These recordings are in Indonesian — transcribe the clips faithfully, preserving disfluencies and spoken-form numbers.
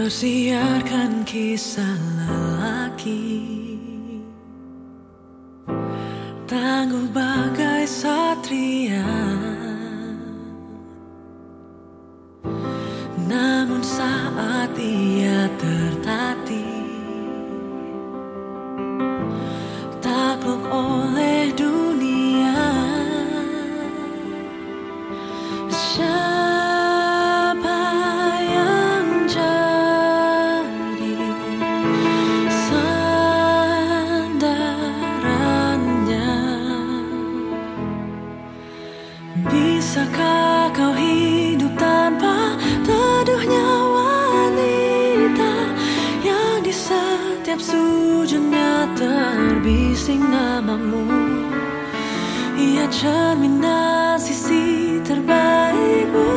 Bersiarkan kisah lelaki tangguh bagai satria, namun saat ia tertatih takluk oleh dunia. Siapa yang jadi sandarannya? Bisakah kau hidup tanpa teduhnya wanita yang di setiap sujudnya terbising namamu? Ia cerminan sisi terbaikmu.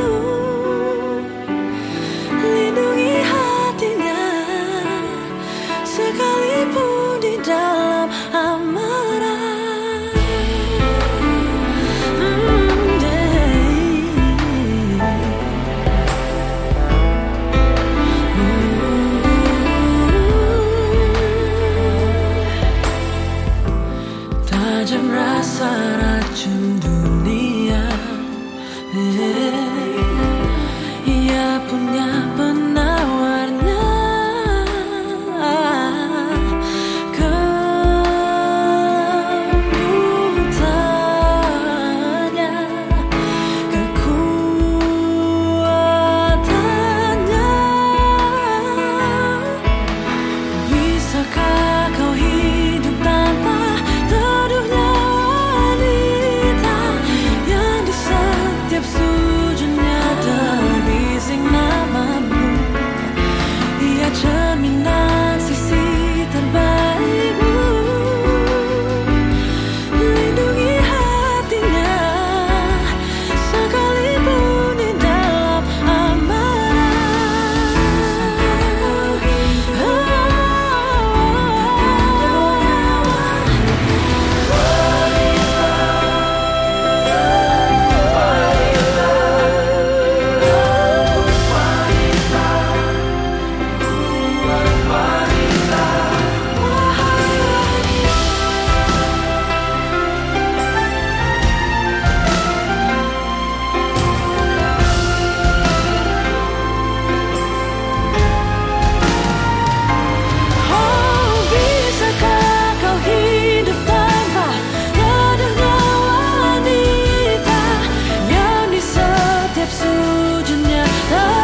Lindungi hatinya sekalipun di dalam amarah. Mm, yeah. Tajam rasa racun dunia, eh, ia punya penawarnya. Kelembutannya, kekuatannya. Bisakah kau hidup tanpa teduhnya wanita yang di setiap sujudnya terbising namamu? Ia cerminan sisi terbaikmu. Lindungi hatinya sekalipun di dalam amarah. Oh, bisakah kau hidup tanpa teduhnya wanita yang di setiap sujudnya